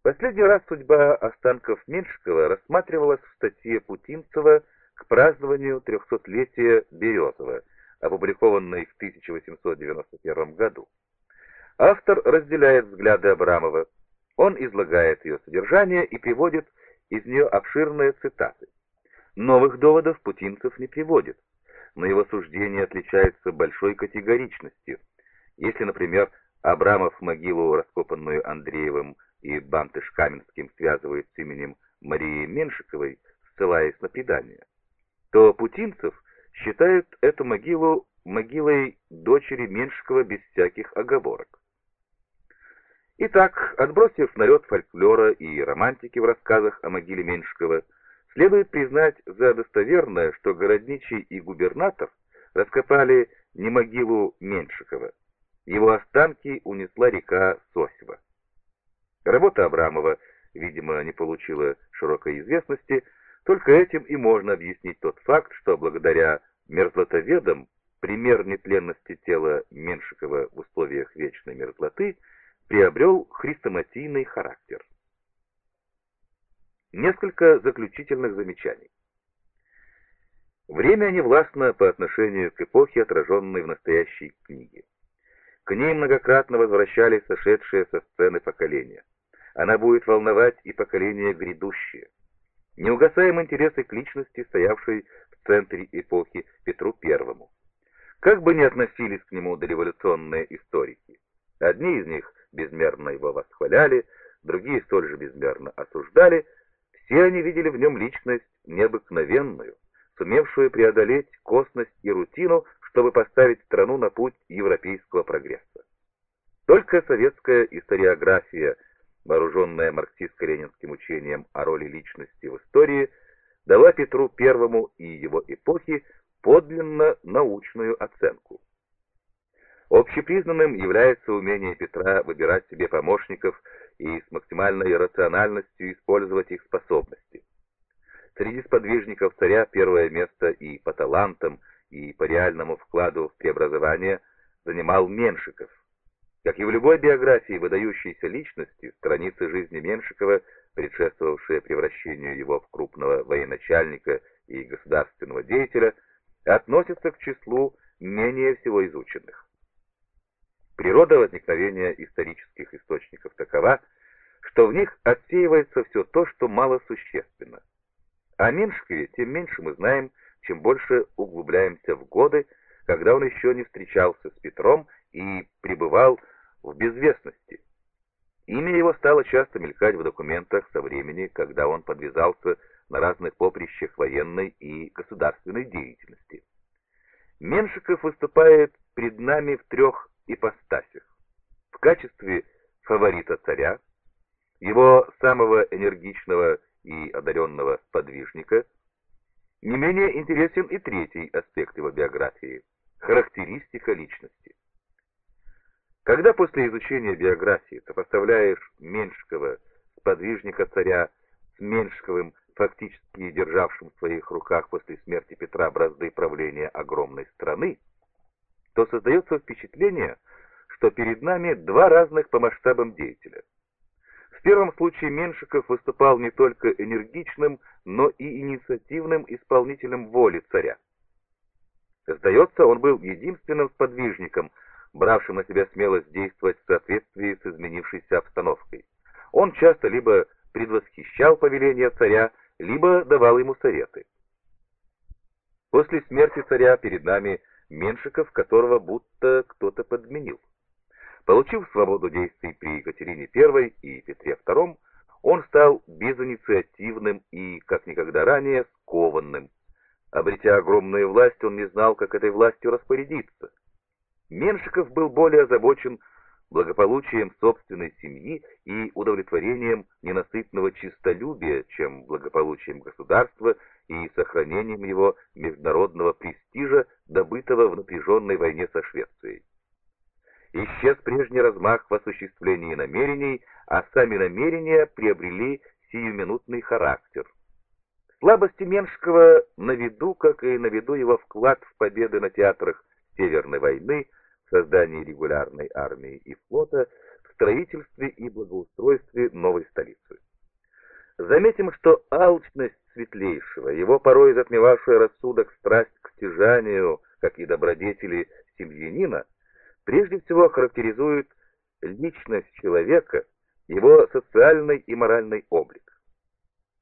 Последний раз судьба останков Меньшикова рассматривалась в статье Путинцева к празднованию 300-летия Березова, опубликованной в 1891 году. Автор разделяет взгляды Абрамова. Он излагает ее содержание и приводит из нее обширные цитаты. Новых доводов Путинцев не приводит, но его суждение отличается большой категоричностью. Если, например, Абрамов могилу, раскопанную Андреевым и Бантыш-Каменским, связывает с именем Марии Меньшиковой, ссылаясь на предание, то Путинцев считает эту могилу могилой дочери Меньшикова без всяких оговорок. Итак, отбросив налет фольклора и романтики в рассказах о могиле Меньшикова, следует признать за достоверное, что городничий и губернатор раскопали не могилу Меньшикова. Его останки унесла река Сосьва. Работа Абрамова, видимо, не получила широкой известности, только этим и можно объяснить тот факт, что благодаря мерзлотоведам пример нетленности тела Меньшикова в условиях вечной мерзлоты приобрел хрестоматийный характер. Несколько заключительных замечаний. Время невластно по отношению к эпохе, отраженной в настоящей книге. К ней многократно возвращались сошедшие со сцены поколения. Она будет волновать и поколение грядущее. Неугасаем интересы к личности, стоявшей в центре эпохи, Петру Первому. Как бы ни относились к нему дореволюционные историки, одни из них безмерно его восхваляли, другие столь же безмерно осуждали, все они видели в нем личность необыкновенную, сумевшую преодолеть косность и рутину, чтобы поставить страну на путь европейского прогресса. Только советская историография, вооруженная марксистско-ленинским учением о роли личности в истории, дала Петру Первому и его эпохе подлинно научную оценку. Общепризнанным является умение Петра выбирать себе помощников и с максимальной рациональностью использовать их способности. Среди сподвижников царя первое место и по талантам, и по реальному вкладу в преобразование занимал Меншиков. Как и в любой биографии выдающейся личности, страницы жизни Меншикова, предшествовавшие превращению его в крупного военачальника и государственного деятеля, относятся к числу менее всего изученных. Природа возникновения исторических источников такова, что в них отсеивается все то, что малосущественно. О Меншикове тем меньше мы знаем, чем больше углубляемся в годы, когда он еще не встречался с Петром и пребывал в безвестности. Имя его стало часто мелькать в документах со времени, когда он подвязался на разных поприщах военной и государственной деятельности. Меншиков выступает пред нами в трех ипостасях: в качестве фаворита царя, его самого энергичного и одаренного сподвижника. Не менее интересен и третий аспект его биографии — характеристика личности. Когда после изучения биографии сопоставляешь Меншикова, сподвижника царя, с Меншиковым, фактически державшим в своих руках после смерти Петра бразды правления огромной страны, то создается впечатление, что перед нами два разных по масштабам деятеля. В первом случае Меншиков выступал не только энергичным, но и инициативным исполнителем воли царя. Сдается, он был единственным сподвижником, бравшим на себя смелость действовать в соответствии с изменившейся обстановкой. Он часто либо предвосхищал повеления царя, либо давал ему советы. После смерти царя перед нами Меншиков, которого будто кто-то подменил. Получив свободу действий при Екатерине I и Петре II, он стал безинициативным и, как никогда ранее, скованным. Обретя огромную власть, он не знал, как этой властью распорядиться. Меншиков был более озабочен благополучием собственной семьи и удовлетворением ненасытного честолюбия, чем благополучием государства и сохранением его международного престижа, добытого в напряженной войне со Швецией. Исчез прежний размах в осуществлении намерений, а сами намерения приобрели сиюминутный характер. Слабости Меншикова на виду, как и на виду его вклад в победы на театрах Северной войны, в создании регулярной армии и флота, в строительстве и благоустройстве новой столицы. Заметим, что алчность светлейшего, его порой затмевавшая рассудок страсть к стяжанию, как и добродетели семьянина, прежде всего характеризует личность человека, его социальный и моральный облик.